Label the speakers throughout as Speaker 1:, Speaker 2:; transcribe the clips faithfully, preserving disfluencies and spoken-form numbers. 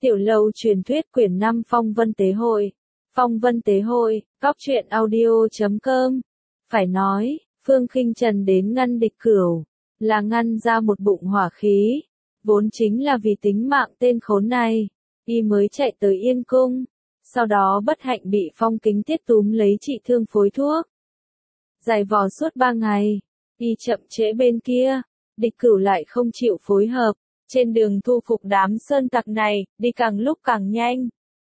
Speaker 1: Tiểu lâu truyền thuyết quyển năm Phong Vân Tế Hội. Phong Vân Tế Hội, góc truyện audio chấm com. Phải nói, Phương Khinh Trần đến ngăn địch cửu, là ngăn ra một bụng hỏa khí. Vốn chính là vì tính mạng tên khốn này, y mới chạy tới Yên Cung. Sau đó bất hạnh bị Phong Kính Tiết túm lấy trị thương phối thuốc. Dài vò suốt ba ngày, y chậm trễ bên kia, địch cửu lại không chịu phối hợp. Trên đường thu phục đám sơn tặc này, đi càng lúc càng nhanh.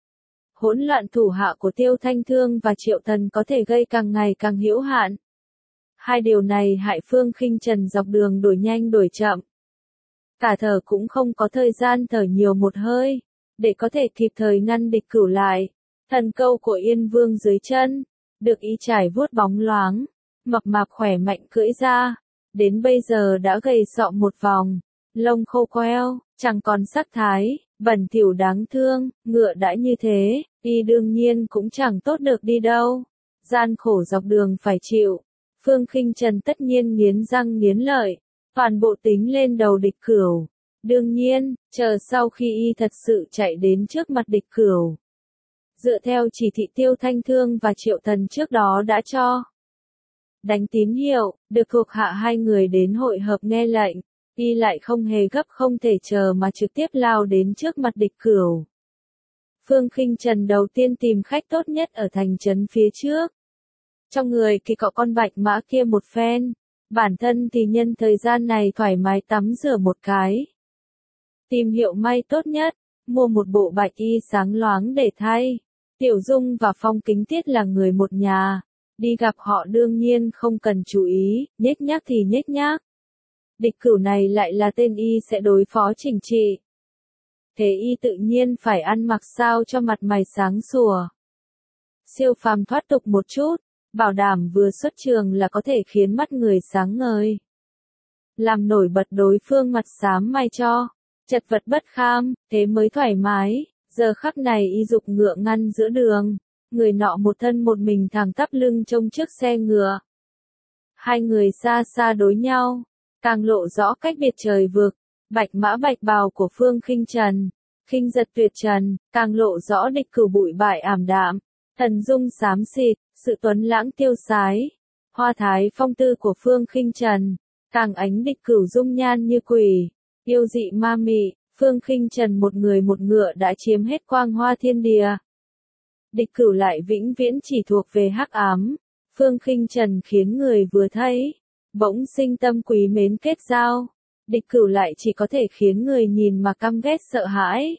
Speaker 1: Hỗn loạn thủ hạ của Tiêu Thanh Thương và Triệu Thần có thể gây càng ngày càng hữu hạn. Hai điều này hại Phương Khinh Trần dọc đường đổi nhanh đổi chậm. Cả thở cũng không có thời gian thở nhiều một hơi, để có thể kịp thời ngăn địch cửu lại. Thần câu của Yên Vương dưới chân, được y trải vuốt bóng loáng, mập mạp khỏe mạnh cưỡi ra, đến bây giờ đã gầy sọ một vòng. Lông khô queo, chẳng còn sắc thái, bẩn thỉu đáng thương, ngựa đã như thế, y đương nhiên cũng chẳng tốt được đi đâu. Gian khổ dọc đường phải chịu, Phương Khinh Trần tất nhiên nghiến răng nghiến lợi, toàn bộ tính lên đầu địch cửu. Đương nhiên, chờ sau khi y thật sự chạy đến trước mặt địch cửu. Dựa theo chỉ thị Tiêu Thanh Thương và Triệu Thần trước đó đã cho đánh tín hiệu, được thuộc hạ hai người đến hội hợp nghe lệnh. Y lại không hề gấp không thể chờ mà trực tiếp lao đến trước mặt địch cửu. Phương Khinh Trần đầu tiên tìm khách tốt nhất ở thành trấn phía trước. Trong người kỳ cọ con bạch mã kia một phen, bản thân thì nhân thời gian này thoải mái tắm rửa một cái. Tìm hiệu may tốt nhất, mua một bộ bạch y sáng loáng để thay. Tiểu Dung và Phong Kính Tiết là người một nhà, đi gặp họ đương nhiên không cần chú ý, nhếch nhác thì nhếch nhác. Địch cửu này lại là tên y sẽ đối phó chỉnh trị. Thế y tự nhiên phải ăn mặc sao cho mặt mày sáng sủa. Siêu phàm thoát tục một chút, bảo đảm vừa xuất trường là có thể khiến mắt người sáng ngời. Làm nổi bật đối phương mặt xám may cho, chật vật bất kham, thế mới thoải mái. Giờ khắc này y dục ngựa ngăn giữa đường, người nọ một thân một mình thẳng tắp lưng trông trước xe ngựa. Hai người xa xa đối nhau. Càng lộ rõ cách biệt trời vực, bạch mã bạch bào của Phương Khinh Trần, khinh giật tuyệt trần, càng lộ rõ địch cửu bụi bại ảm đạm, thần dung xám xịt, sự tuấn lãng tiêu sái, hoa thái phong tư của Phương Khinh Trần, càng ánh địch cửu dung nhan như quỷ, yêu dị ma mị, Phương Khinh Trần một người một ngựa đã chiếm hết quang hoa thiên địa. Địch cửu lại vĩnh viễn chỉ thuộc về hắc ám, Phương Khinh Trần khiến người vừa thấy bỗng sinh tâm quý mến kết giao, địch cửu lại chỉ có thể khiến người nhìn mà căm ghét sợ hãi.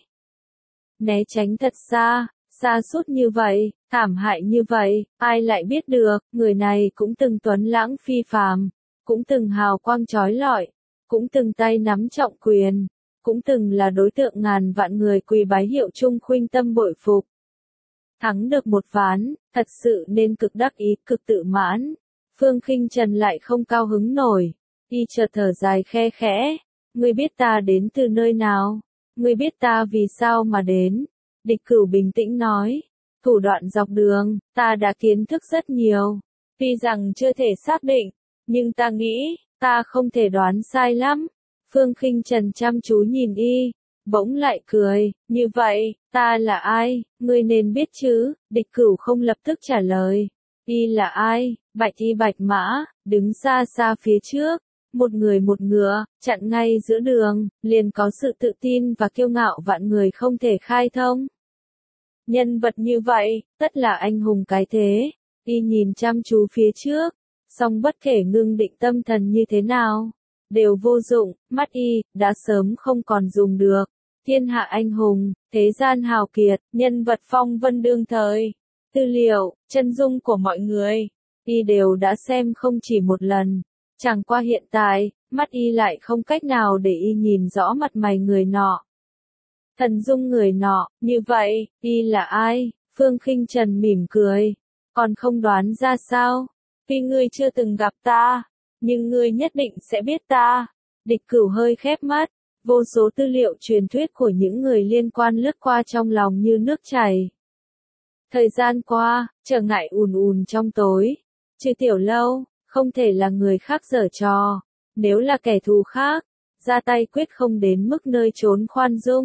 Speaker 1: Né tránh thật xa, xa sút như vậy, thảm hại như vậy, ai lại biết được, người này cũng từng tuấn lãng phi phàm, cũng từng hào quang chói lọi, cũng từng tay nắm trọng quyền, cũng từng là đối tượng ngàn vạn người quỳ bái hiệu chung khuynh tâm bội phục. Thắng được một ván, thật sự nên cực đắc ý, cực tự mãn. Phương Khinh Trần lại không cao hứng nổi, y chợt thở dài khe khẽ, ngươi biết ta đến từ nơi nào, ngươi biết ta vì sao mà đến. Địch cửu bình tĩnh nói, thủ đoạn dọc đường, ta đã kiến thức rất nhiều, tuy rằng chưa thể xác định, nhưng ta nghĩ, ta không thể đoán sai lắm. Phương Khinh Trần chăm chú nhìn y, bỗng lại cười, như vậy, ta là ai, ngươi nên biết chứ, địch cửu không lập tức trả lời. Y là ai? Bạch y bạch mã, đứng xa xa phía trước, một người một ngựa, chặn ngay giữa đường, liền có sự tự tin và kiêu ngạo vạn người không thể khai thông. Nhân vật như vậy, tất là anh hùng cái thế. Y nhìn chăm chú phía trước, song bất kể ngưng định tâm thần như thế nào, đều vô dụng, mắt y, đã sớm không còn dùng được. Thiên hạ anh hùng, thế gian hào kiệt, nhân vật phong vân đương thời. Tư liệu, chân dung của mọi người, y đều đã xem không chỉ một lần. Chẳng qua hiện tại, mắt y lại không cách nào để y nhìn rõ mặt mày người nọ. Thần dung người nọ, như vậy, y là ai? Phương Khinh Trần mỉm cười. Còn không đoán ra sao? Tuy ngươi chưa từng gặp ta, nhưng ngươi nhất định sẽ biết ta. Địch cửu hơi khép mắt, vô số tư liệu truyền thuyết của những người liên quan lướt qua trong lòng như nước chảy. Thời gian qua, trở ngại ùn ùn trong tối. Trừ tiểu lâu, không thể là người khác giở trò. Nếu là kẻ thù khác, ra tay quyết không đến mức nơi trốn khoan dung.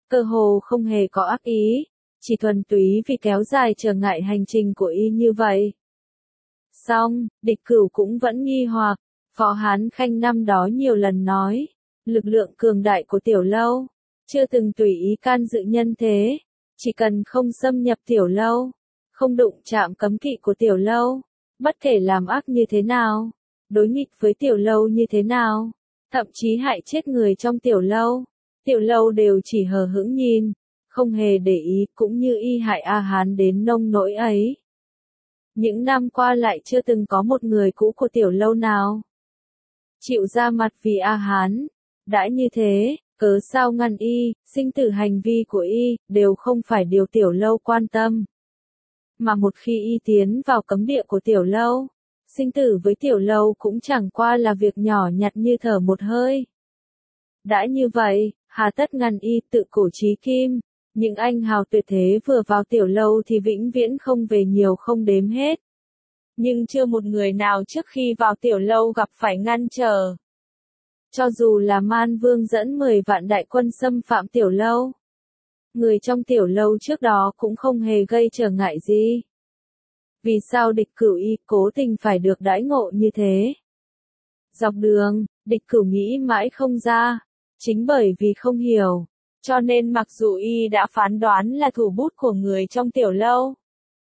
Speaker 1: cơ hồ không hề có ác ý, chỉ thuần túy vì kéo dài trở ngại hành trình của y như vậy. Song, Địch Cửu cũng vẫn nghi hoặc, Phó Hán Khanh năm đó nhiều lần nói, lực lượng cường đại của Tiểu Lâu, chưa từng tùy ý can dự nhân thế, chỉ cần không xâm nhập Tiểu Lâu, không đụng chạm cấm kỵ của Tiểu Lâu, bất kể làm ác như thế nào, đối nghịch với Tiểu Lâu như thế nào, thậm chí hại chết người trong Tiểu Lâu, Tiểu Lâu đều chỉ hờ hững nhìn, không hề để ý, cũng như y hại A Hán đến nông nỗi ấy. Những năm qua lại chưa từng có một người cũ của Tiểu Lâu nào chịu ra mặt vì A Hán. Đã như thế, cớ sao ngăn y, sinh tử hành vi của y, đều không phải điều Tiểu Lâu quan tâm. Mà một khi y tiến vào cấm địa của Tiểu Lâu, sinh tử với Tiểu Lâu cũng chẳng qua là việc nhỏ nhặt như thở một hơi. Đã như vậy, hà tất ngăn y tự cổ chí kim, những anh hào tuyệt thế vừa vào Tiểu Lâu thì vĩnh viễn không về nhiều không đếm hết. Nhưng chưa một người nào trước khi vào Tiểu Lâu gặp phải ngăn trở. Cho dù là Man Vương dẫn mười vạn đại quân xâm phạm Tiểu Lâu, người trong Tiểu Lâu trước đó cũng không hề gây trở ngại gì. Vì sao Địch Cửu y cố tình phải được đãi ngộ như thế? Dọc đường, Địch Cửu nghĩ mãi không ra, chính bởi vì không hiểu, cho nên mặc dù y đã phán đoán là thủ bút của người trong Tiểu Lâu,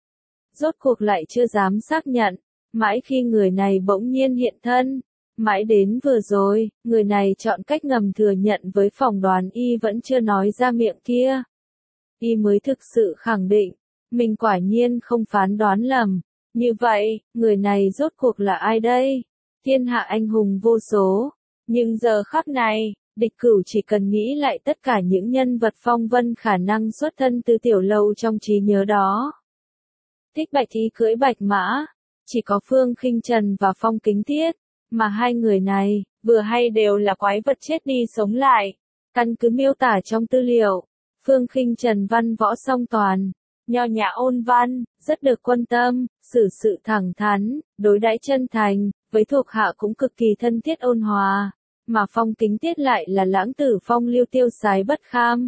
Speaker 1: rốt cuộc lại chưa dám xác nhận, mãi khi người này bỗng nhiên hiện thân, mãi đến vừa rồi, người này chọn cách ngầm thừa nhận với phỏng đoán y vẫn chưa nói ra miệng kia. Y mới thực sự khẳng định, mình quả nhiên không phán đoán lầm. Như vậy, người này rốt cuộc là ai đây? Thiên hạ anh hùng vô số, nhưng giờ khắc này, Địch Cửu chỉ cần nghĩ lại tất cả những nhân vật phong vân khả năng xuất thân từ Tiểu Lâu trong trí nhớ đó. Thích Bạch Y cưỡi bạch mã, chỉ có Phương Khinh Trần và Phong Kính Tiết, mà hai người này, vừa hay đều là quái vật chết đi sống lại. Căn cứ miêu tả trong tư liệu, Phương Khinh Trần văn võ song toàn, nho nhã ôn văn, rất được quan tâm, xử sự thẳng thắn, đối đãi chân thành, với thuộc hạ cũng cực kỳ thân thiết ôn hòa, mà Phong Kính Tiết lại là lãng tử phong lưu tiêu sái bất kham.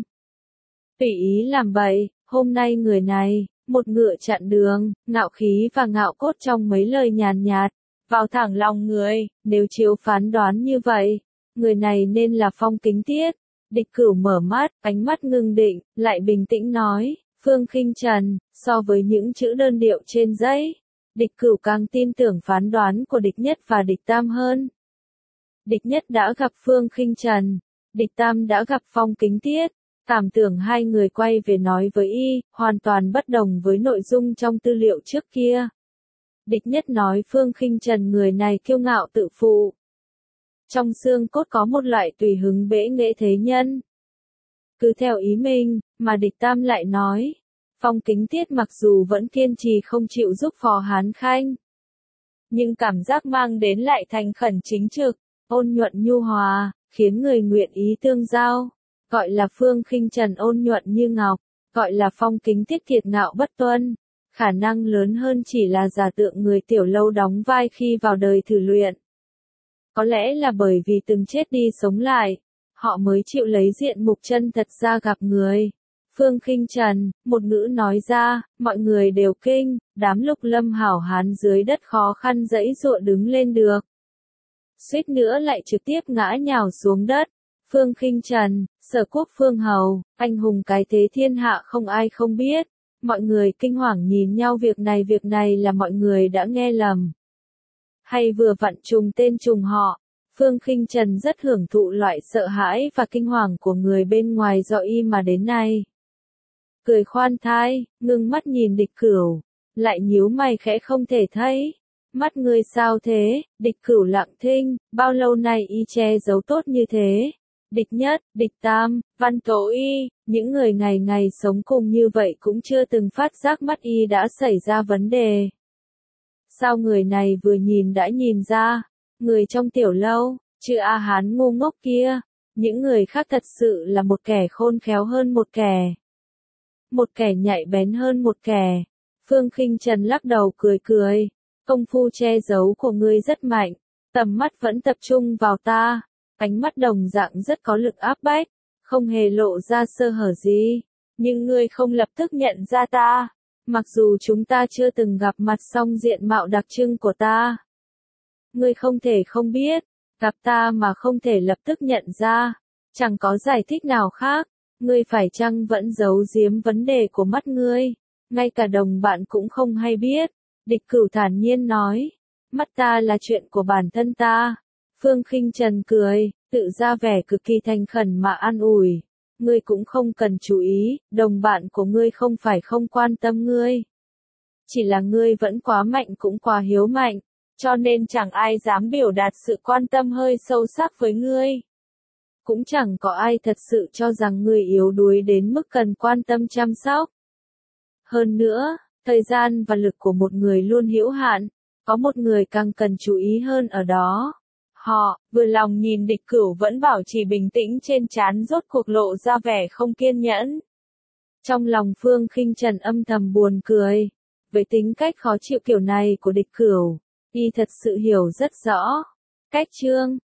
Speaker 1: Tùy ý làm bậy, hôm nay người này, một ngựa chặn đường, ngạo khí và ngạo cốt trong mấy lời nhàn nhạt, vào thẳng lòng người, nếu chiếu phán đoán như vậy, người này nên là Phong Kính Tiết. Địch Cửu mở mắt, ánh mắt ngưng định, lại bình tĩnh nói, Phương Khinh Trần, so với những chữ đơn điệu trên giấy, Địch Cửu càng tin tưởng phán đoán của Địch Nhất và Địch Tam hơn. Địch Nhất đã gặp Phương Khinh Trần, Địch Tam đã gặp Phong Kính Tiết, cảm tưởng hai người quay về nói với y, hoàn toàn bất đồng với nội dung trong tư liệu trước kia. Địch Nhất nói Phương Khinh Trần người này kiêu ngạo tự phụ. Trong xương cốt có một loại tùy hứng bẽ nghệ thế nhân. Cứ theo ý mình, mà Địch Tam lại nói, Phong Kính Tiết mặc dù vẫn kiên trì không chịu giúp Phó Hán Khanh, nhưng cảm giác mang đến lại thành khẩn chính trực, ôn nhuận nhu hòa, khiến người nguyện ý tương giao. Gọi là Phương Khinh Trần ôn nhuận như ngọc, gọi là Phong Kính Tiết kiệt ngạo bất tuân. Khả năng lớn hơn chỉ là giả tượng người Tiểu Lâu đóng vai khi vào đời thử luyện. Có lẽ là bởi vì từng chết đi sống lại, họ mới chịu lấy diện mục chân thật ra gặp người. Phương Khinh Trần, một ngữ nói ra, mọi người đều kinh, đám Lục Lâm hảo hán dưới đất khó khăn dãy dụa đứng lên được. Suýt nữa lại trực tiếp ngã nhào xuống đất. Phương Khinh Trần, Sở Quốc Phương Hầu, anh hùng cái thế thiên hạ không ai không biết. Mọi người kinh hoàng nhìn nhau, việc này việc này là mọi người đã nghe lầm. Hay vừa vặn trùng tên trùng họ. Phương Khinh Trần rất hưởng thụ loại sợ hãi và kinh hoàng của người bên ngoài do y mà đến nay. Cười khoan thai, ngưng mắt nhìn Địch Cửu, lại nhíu mày khẽ không thể thấy. Mắt ngươi sao thế? Địch Cửu lặng thinh, bao lâu nay y che giấu tốt như thế. Địch Nhất, Địch Tam, Văn Tố Y, những người ngày ngày sống cùng như vậy cũng chưa từng phát giác mắt y đã xảy ra vấn đề. Sao người này vừa nhìn đã nhìn ra, người trong Tiểu Lâu, chứ A Hán ngu ngốc kia, những người khác thật sự là một kẻ khôn khéo hơn một kẻ. Một kẻ nhạy bén hơn một kẻ. Phương Khinh Trần lắc đầu cười cười, công phu che giấu của ngươi rất mạnh, tầm mắt vẫn tập trung vào ta. Ánh mắt đồng dạng rất có lực áp bách, không hề lộ ra sơ hở gì. Nhưng ngươi không lập tức nhận ra ta. Mặc dù chúng ta chưa từng gặp mặt song diện mạo đặc trưng của ta. Ngươi không thể không biết. Gặp ta mà không thể lập tức nhận ra. Chẳng có giải thích nào khác. Ngươi phải chăng vẫn giấu giếm vấn đề của mắt ngươi. Ngay cả đồng bạn cũng không hay biết. Địch Cửu thản nhiên nói. Mắt ta là chuyện của bản thân ta. Phương Khinh Trần cười, tự ra vẻ cực kỳ thành khẩn mà an ủi. Ngươi cũng không cần chú ý, đồng bạn của ngươi không phải không quan tâm ngươi. Chỉ là ngươi vẫn quá mạnh cũng quá hiếu mạnh, cho nên chẳng ai dám biểu đạt sự quan tâm hơi sâu sắc với ngươi. Cũng chẳng có ai thật sự cho rằng ngươi yếu đuối đến mức cần quan tâm chăm sóc. Hơn nữa, thời gian và lực của một người luôn hữu hạn, có một người càng cần chú ý hơn ở đó. Họ, vừa lòng nhìn Địch Cửu vẫn bảo trì bình tĩnh trên trán rốt cuộc lộ ra vẻ không kiên nhẫn. Trong lòng Phương Khinh Trần âm thầm buồn cười. Với tính cách khó chịu kiểu này của Địch Cửu, y thật sự hiểu rất rõ. Cách chương